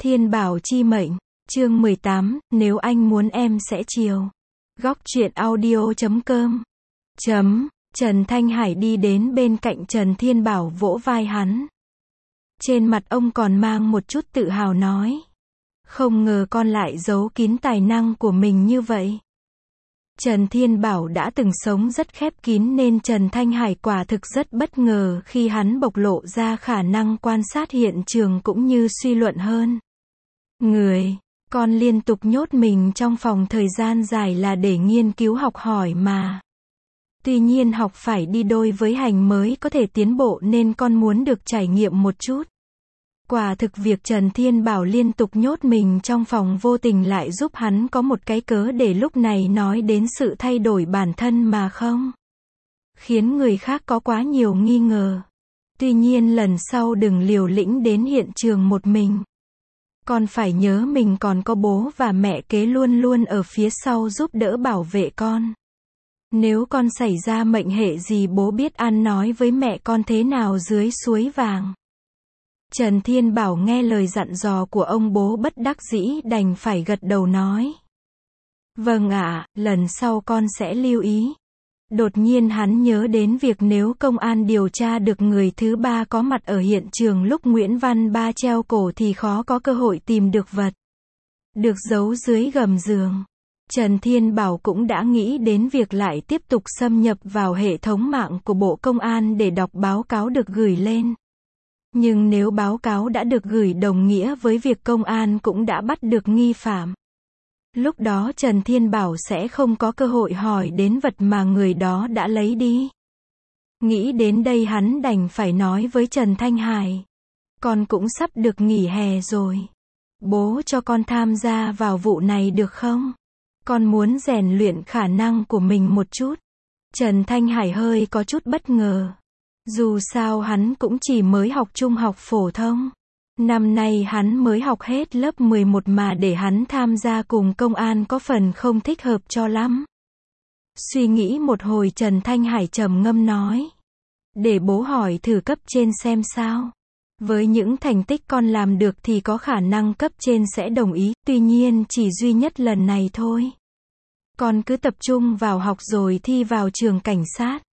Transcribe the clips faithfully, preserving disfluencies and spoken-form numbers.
Thiên Bảo chi mệnh, chương mười tám, nếu anh muốn em sẽ chiều. Góc truyện audio chấm com. Chấm, Trần Thanh Hải đi đến bên cạnh Trần Thiên Bảo vỗ vai hắn. Trên mặt ông còn mang một chút tự hào nói. Không ngờ con lại giấu kín tài năng của mình như vậy. Trần Thiên Bảo đã từng sống rất khép kín nên Trần Thanh Hải quả thực rất bất ngờ khi hắn bộc lộ ra khả năng quan sát hiện trường cũng như suy luận hơn. Người, con liên tục nhốt mình trong phòng thời gian dài là để nghiên cứu học hỏi mà. Tuy nhiên học phải đi đôi với hành mới có thể tiến bộ nên con muốn được trải nghiệm một chút. Quả thực việc Trần Thiên Bảo liên tục nhốt mình trong phòng vô tình lại giúp hắn có một cái cớ để lúc này nói đến sự thay đổi bản thân mà không khiến người khác có quá nhiều nghi ngờ. Tuy nhiên lần sau đừng liều lĩnh đến hiện trường một mình. Con phải nhớ mình còn có bố và mẹ kế luôn luôn ở phía sau giúp đỡ bảo vệ con. Nếu con xảy ra mệnh hệ gì bố biết ăn nói với mẹ con thế nào dưới suối vàng. Trần Thiên Bảo nghe lời dặn dò của ông bố bất đắc dĩ đành phải gật đầu nói. Vâng ạ, lần sau con sẽ lưu ý. Đột nhiên hắn nhớ đến việc nếu công an điều tra được người thứ ba có mặt ở hiện trường lúc Nguyễn Văn Ba treo cổ thì khó có cơ hội tìm được vật được giấu dưới gầm giường. Trần Thiên Bảo cũng đã nghĩ đến việc lại tiếp tục xâm nhập vào hệ thống mạng của Bộ Công an để đọc báo cáo được gửi lên. Nhưng nếu báo cáo đã được gửi đồng nghĩa với việc công an cũng đã bắt được nghi phạm. Lúc đó Trần Thiên Bảo sẽ không có cơ hội hỏi đến vật mà người đó đã lấy đi. Nghĩ đến đây hắn đành phải nói với Trần Thanh Hải. Con cũng sắp được nghỉ hè rồi. Bố cho con tham gia vào vụ này được không? Con muốn rèn luyện khả năng của mình một chút. Trần Thanh Hải hơi có chút bất ngờ. Dù sao hắn cũng chỉ mới học trung học phổ thông. Năm nay hắn mới học hết lớp mười một mà để hắn tham gia cùng công an có phần không thích hợp cho lắm. Suy nghĩ một hồi Trần Thanh Hải trầm ngâm nói. Để bố hỏi thử cấp trên xem sao. Với những thành tích con làm được thì có khả năng cấp trên sẽ đồng ý, tuy nhiên chỉ duy nhất lần này thôi. Con cứ tập trung vào học rồi thi vào trường cảnh sát.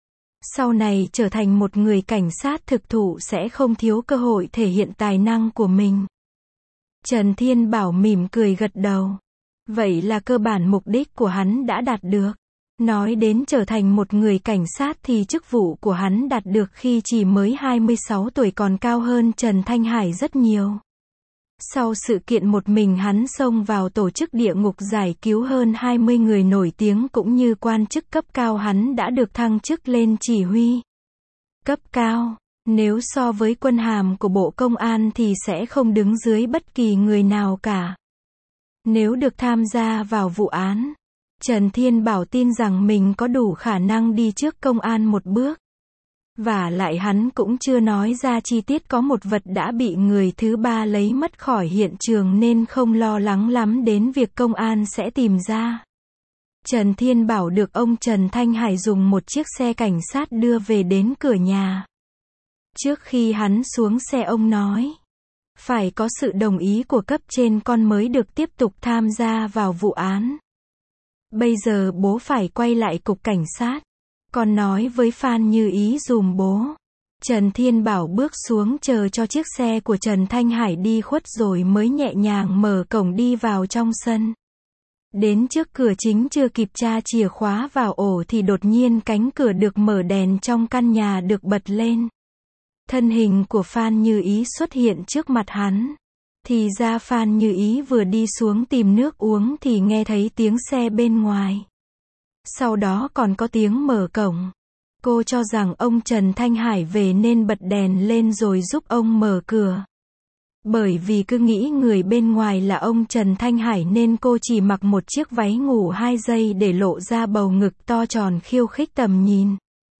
Sau này trở thành một người cảnh sát thực thụ sẽ không thiếu cơ hội thể hiện tài năng của mình. Trần Thiên Bảo mỉm cười gật đầu. Vậy là cơ bản mục đích của hắn đã đạt được. Nói đến trở thành một người cảnh sát thì chức vụ của hắn đạt được khi chỉ mới hai mươi sáu tuổi còn cao hơn Trần Thanh Hải rất nhiều. Sau sự kiện một mình hắn xông vào tổ chức địa ngục giải cứu hơn hai mươi người nổi tiếng cũng như quan chức cấp cao hắn đã được thăng chức lên chỉ huy cấp cao. Nếu so với quân hàm của Bộ Công an thì sẽ không đứng dưới bất kỳ người nào cả. Nếu được tham gia vào vụ án, Trần Thiên Bảo tin rằng mình có đủ khả năng đi trước công an một bước. Và lại hắn cũng chưa nói ra chi tiết có một vật đã bị người thứ ba lấy mất khỏi hiện trường nên không lo lắng lắm đến việc công an sẽ tìm ra. Trần Thiên Bảo được ông Trần Thanh Hải dùng một chiếc xe cảnh sát đưa về đến cửa nhà. Trước khi hắn xuống xe ông nói. Phải có sự đồng ý của cấp trên con mới được tiếp tục tham gia vào vụ án. Bây giờ bố phải quay lại cục cảnh sát. Con nói với Phan Như Ý dùm bố. Trần Thiên Bảo bước xuống chờ cho chiếc xe của Trần Thanh Hải đi khuất rồi mới nhẹ nhàng mở cổng đi vào trong sân. Đến trước cửa chính chưa kịp tra chìa khóa vào ổ thì đột nhiên cánh cửa được mở, đèn trong căn nhà được bật lên. Thân hình của Phan Như Ý xuất hiện trước mặt hắn. Thì ra Phan Như Ý vừa đi xuống tìm nước uống thì nghe thấy tiếng xe bên ngoài. Sau đó còn có tiếng mở cổng. Cô cho rằng ông Trần Thanh Hải về nên bật đèn lên rồi giúp ông mở cửa. Bởi vì cứ nghĩ người bên ngoài là ông Trần Thanh Hải nên cô chỉ mặc một chiếc váy ngủ hai giây để lộ ra bầu ngực to tròn khiêu khích tầm nhìn.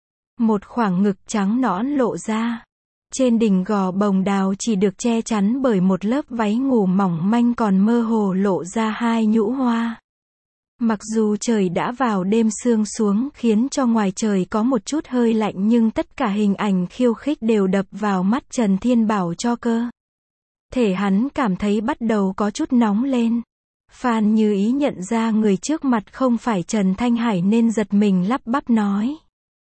Một khoảng ngực trắng nõn lộ ra. Trên đỉnh gò bồng đào chỉ được che chắn bởi một lớp váy ngủ mỏng manh còn mơ hồ lộ ra hai nhũ hoa. Mặc dù trời đã vào đêm sương xuống khiến cho ngoài trời có một chút hơi lạnh nhưng tất cả hình ảnh khiêu khích đều đập vào mắt Trần Thiên Bảo cho cơ. Thể hắn cảm thấy bắt đầu có chút nóng lên. Phan Như Ý nhận ra người trước mặt không phải Trần Thanh Hải nên giật mình lắp bắp nói.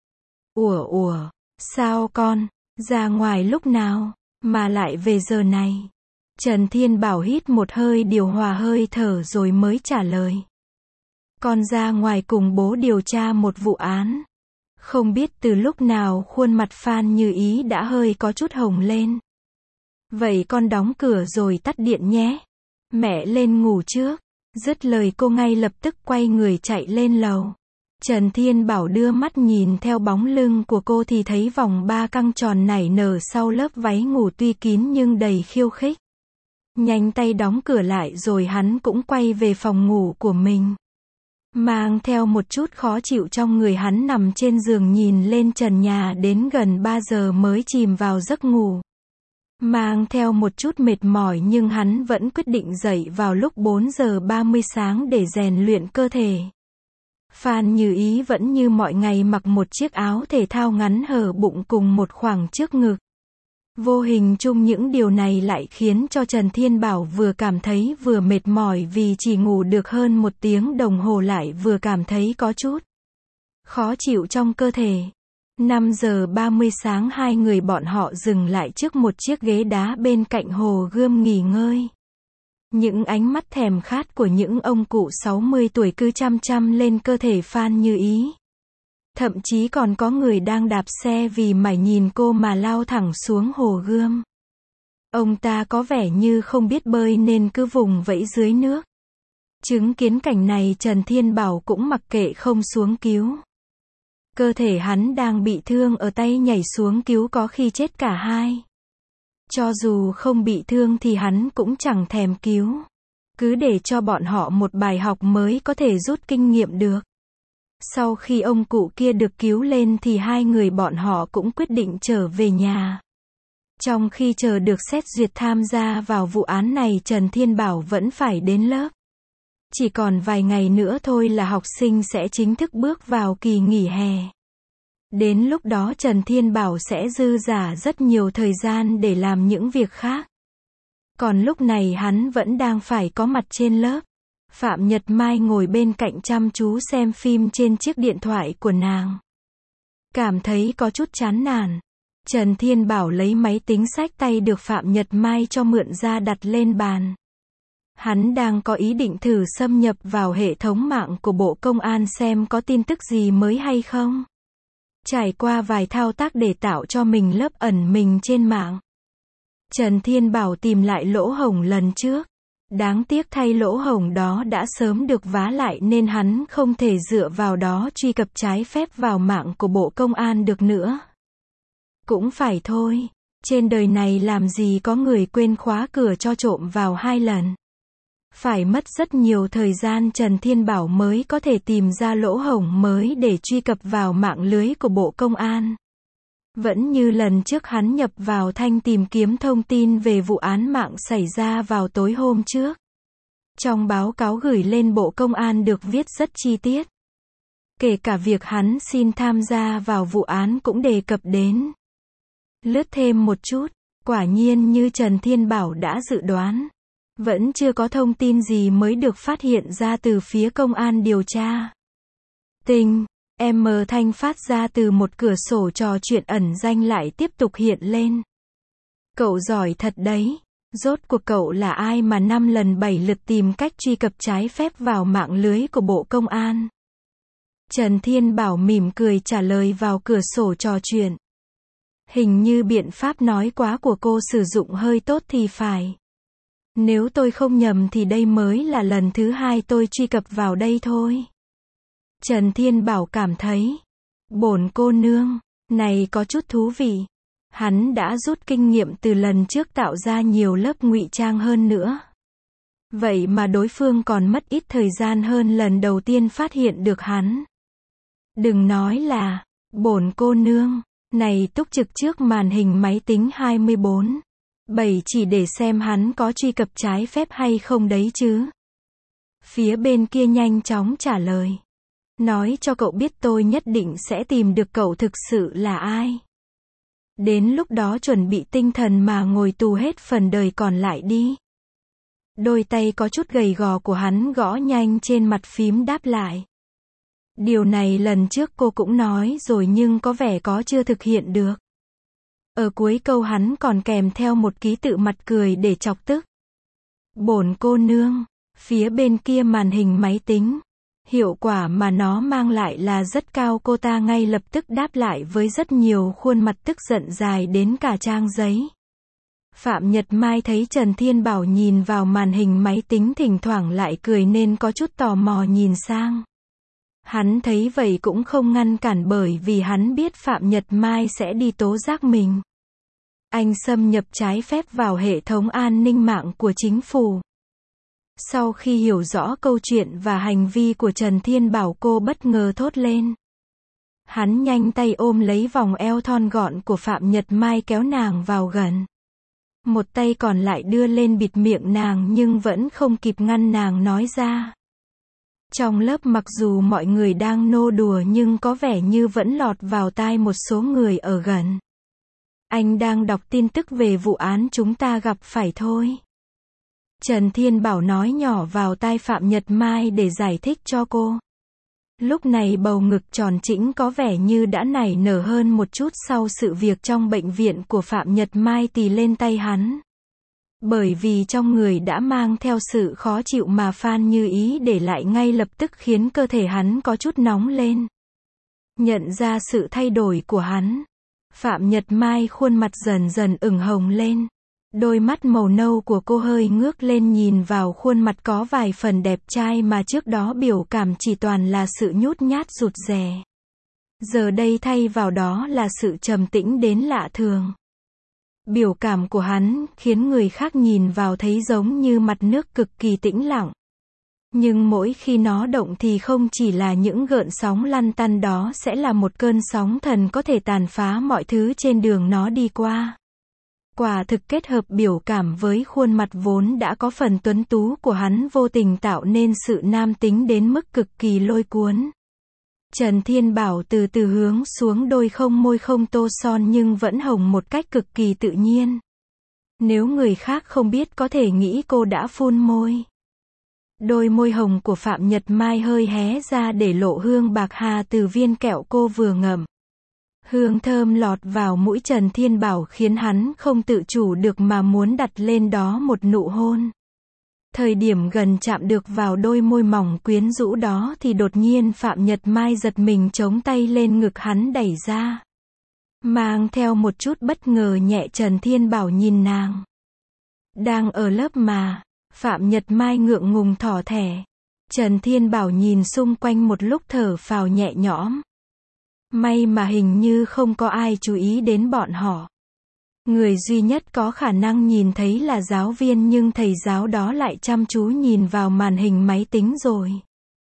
Ủa ủa, sao con, ra ngoài lúc nào, mà lại về giờ này? Trần Thiên Bảo hít một hơi điều hòa hơi thở rồi mới trả lời. Con ra ngoài cùng bố điều tra một vụ án. Không biết từ lúc nào khuôn mặt Phan Như Ý đã hơi có chút hồng lên. Vậy con đóng cửa rồi tắt điện nhé. Mẹ lên ngủ trước. Dứt lời cô ngay lập tức quay người chạy lên lầu. Trần Thiên Bảo đưa mắt nhìn theo bóng lưng của cô thì thấy vòng ba căng tròn nảy nở sau lớp váy ngủ tuy kín nhưng đầy khiêu khích. Nhanh tay đóng cửa lại rồi hắn cũng quay về phòng ngủ của mình. Mang theo một chút khó chịu trong người, hắn nằm trên giường nhìn lên trần nhà đến gần ba giờ mới chìm vào giấc ngủ. Mang theo một chút mệt mỏi nhưng hắn vẫn quyết định dậy vào lúc bốn giờ ba mươi sáng để rèn luyện cơ thể. Phan Như Ý vẫn như mọi ngày mặc một chiếc áo thể thao ngắn hở bụng cùng một khoảng trước ngực. Vô hình chung những điều này lại khiến cho Trần Thiên Bảo vừa cảm thấy vừa mệt mỏi vì chỉ ngủ được hơn một tiếng đồng hồ, lại vừa cảm thấy có chút khó chịu trong cơ thể. năm giờ ba mươi sáng hai người bọn họ dừng lại trước một chiếc ghế đá bên cạnh hồ gươm nghỉ ngơi. Những ánh mắt thèm khát của những ông cụ sáu mươi tuổi cứ chăm chăm lên cơ thể Phan Như Ý. Thậm chí còn có người đang đạp xe vì mải nhìn cô mà lao thẳng xuống hồ gươm. Ông ta có vẻ như không biết bơi nên cứ vùng vẫy dưới nước. Chứng kiến cảnh này Trần Thiên Bảo cũng mặc kệ không xuống cứu. Cơ thể hắn đang bị thương ở tay, nhảy xuống cứu có khi chết cả hai. Cho dù không bị thương thì hắn cũng chẳng thèm cứu. Cứ để cho bọn họ một bài học mới có thể rút kinh nghiệm được. Sau khi ông cụ kia được cứu lên thì hai người bọn họ cũng quyết định trở về nhà. Trong khi chờ được xét duyệt tham gia vào vụ án này, Trần Thiên Bảo vẫn phải đến lớp. Chỉ còn vài ngày nữa thôi là học sinh sẽ chính thức bước vào kỳ nghỉ hè. Đến lúc đó Trần Thiên Bảo sẽ dư dả rất nhiều thời gian để làm những việc khác. Còn lúc này hắn vẫn đang phải có mặt trên lớp. Phạm Nhật Mai ngồi bên cạnh chăm chú xem phim trên chiếc điện thoại của nàng. Cảm thấy có chút chán nản. Trần Thiên Bảo lấy máy tính xách tay được Phạm Nhật Mai cho mượn ra đặt lên bàn. Hắn đang có ý định thử xâm nhập vào hệ thống mạng của Bộ Công an xem có tin tức gì mới hay không. Trải qua vài thao tác để tạo cho mình lớp ẩn mình trên mạng. Trần Thiên Bảo tìm lại lỗ hổng lần trước. Đáng tiếc thay lỗ hổng đó đã sớm được vá lại nên hắn không thể dựa vào đó truy cập trái phép vào mạng của Bộ Công an được nữa. Cũng phải thôi. Trên đời này làm gì có người quên khóa cửa cho trộm vào hai lần. Phải mất rất nhiều thời gian Trần Thiên Bảo mới có thể tìm ra lỗ hổng mới để truy cập vào mạng lưới của Bộ Công an. Vẫn như lần trước hắn nhập vào thanh tìm kiếm thông tin về vụ án mạng xảy ra vào tối hôm trước. Trong báo cáo gửi lên Bộ Công an được viết rất chi tiết. Kể cả việc hắn xin tham gia vào vụ án cũng đề cập đến. Lướt thêm một chút, quả nhiên như Trần Thiên Bảo đã dự đoán. Vẫn chưa có thông tin gì mới được phát hiện ra từ phía công an điều tra. Tình, em mờ thanh phát ra từ một cửa sổ trò chuyện ẩn danh lại tiếp tục hiện lên. Cậu giỏi thật đấy. Rốt cuộc cậu là ai mà năm lần bảy lượt tìm cách truy cập trái phép vào mạng lưới của Bộ Công an? Trần Thiên Bảo mỉm cười trả lời vào cửa sổ trò chuyện. Hình như biện pháp nói quá của cô sử dụng hơi tốt thì phải. Nếu tôi không nhầm thì đây mới là lần thứ hai tôi truy cập vào đây thôi. Trần Thiên Bảo cảm thấy, bổn cô nương này có chút thú vị. Hắn đã rút kinh nghiệm từ lần trước tạo ra nhiều lớp ngụy trang hơn nữa. Vậy mà đối phương còn mất ít thời gian hơn lần đầu tiên phát hiện được hắn. Đừng nói là, bổn cô nương này túc trực trước màn hình máy tính hai mươi bốn bảy chỉ để xem hắn có truy cập trái phép hay không đấy chứ. Phía bên kia nhanh chóng trả lời. Nói cho cậu biết tôi nhất định sẽ tìm được cậu thực sự là ai. Đến lúc đó chuẩn bị tinh thần mà ngồi tù hết phần đời còn lại đi. Đôi tay có chút gầy gò của hắn gõ nhanh trên mặt phím đáp lại. Điều này lần trước cô cũng nói rồi nhưng có vẻ có chưa thực hiện được. Ở cuối câu hắn còn kèm theo một ký tự mặt cười để chọc tức. Bổn cô nương. Phía bên kia màn hình máy tính. Hiệu quả mà nó mang lại là rất cao, cô ta ngay lập tức đáp lại với rất nhiều khuôn mặt tức giận dài đến cả trang giấy. Phạm Nhật Mai thấy Trần Thiên Bảo nhìn vào màn hình máy tính thỉnh thoảng lại cười nên có chút tò mò nhìn sang. Hắn thấy vậy cũng không ngăn cản bởi vì hắn biết Phạm Nhật Mai sẽ đi tố giác mình. Anh xâm nhập trái phép vào hệ thống an ninh mạng của chính phủ. Sau khi hiểu rõ câu chuyện và hành vi của Trần Thiên Bảo, cô bất ngờ thốt lên. Hắn nhanh tay ôm lấy vòng eo thon gọn của Phạm Nhật Mai kéo nàng vào gần. Một tay còn lại đưa lên bịt miệng nàng nhưng vẫn không kịp ngăn nàng nói ra. Trong lớp mặc dù mọi người đang nô đùa nhưng có vẻ như vẫn lọt vào tai một số người ở gần. Anh đang đọc tin tức về vụ án chúng ta gặp phải thôi. Trần Thiên Bảo nói nhỏ vào tai Phạm Nhật Mai để giải thích cho cô. Lúc này bầu ngực tròn trĩnh có vẻ như đã nảy nở hơn một chút sau sự việc trong bệnh viện của Phạm Nhật Mai tì lên tay hắn. Bởi vì trong người đã mang theo sự khó chịu mà Phan Như Ý để lại ngay lập tức khiến cơ thể hắn có chút nóng lên. Nhận ra sự thay đổi của hắn, Phạm Nhật Mai khuôn mặt dần dần ửng hồng lên. Đôi mắt màu nâu của cô hơi ngước lên nhìn vào khuôn mặt có vài phần đẹp trai mà trước đó biểu cảm chỉ toàn là sự nhút nhát rụt rè. Giờ đây thay vào đó là sự trầm tĩnh đến lạ thường. Biểu cảm của hắn khiến người khác nhìn vào thấy giống như mặt nước cực kỳ tĩnh lặng. Nhưng mỗi khi nó động thì không chỉ là những gợn sóng lăn tăn, đó sẽ là một cơn sóng thần có thể tàn phá mọi thứ trên đường nó đi qua. Quả thực kết hợp biểu cảm với khuôn mặt vốn đã có phần tuấn tú của hắn vô tình tạo nên sự nam tính đến mức cực kỳ lôi cuốn. Trần Thiên Bảo từ từ hướng xuống đôi không môi không tô son nhưng vẫn hồng một cách cực kỳ tự nhiên. Nếu người khác không biết có thể nghĩ cô đã phun môi. Đôi môi hồng của Phạm Nhật Mai hơi hé ra để lộ hương bạc hà từ viên kẹo cô vừa ngậm. Hương thơm lọt vào mũi Trần Thiên Bảo khiến hắn không tự chủ được mà muốn đặt lên đó một nụ hôn. Thời điểm gần chạm được vào đôi môi mỏng quyến rũ đó thì đột nhiên Phạm Nhật Mai giật mình chống tay lên ngực hắn đẩy ra. Mang theo một chút bất ngờ nhẹ, Trần Thiên Bảo nhìn nàng. Đang ở lớp mà. Phạm Nhật Mai ngượng ngùng thỏ thẻ. Trần Thiên Bảo nhìn xung quanh một lúc thở phào nhẹ nhõm. May mà hình như không có ai chú ý đến bọn họ. Người duy nhất có khả năng nhìn thấy là giáo viên nhưng thầy giáo đó lại chăm chú nhìn vào màn hình máy tính rồi.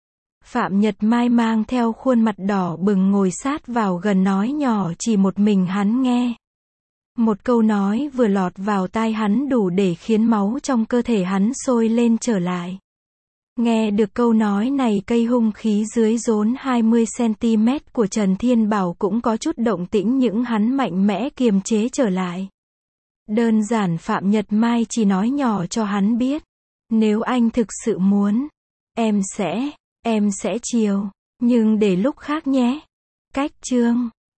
Phạm Nhật Mai mang theo khuôn mặt đỏ bừng ngồi sát vào gần nói nhỏ chỉ một mình hắn nghe. Một câu nói vừa lọt vào tai hắn đủ để khiến máu trong cơ thể hắn sôi lên trở lại. Nghe được câu nói này, cây hung khí dưới rốn hai mươi xăng ti mét của Trần Thiên Bảo cũng có chút động tĩnh nhưng hắn mạnh mẽ kiềm chế trở lại. Đơn giản Phạm Nhật Mai chỉ nói nhỏ cho hắn biết. Nếu anh thực sự muốn, em sẽ, em sẽ chiều. Nhưng để lúc khác nhé. Cách chương.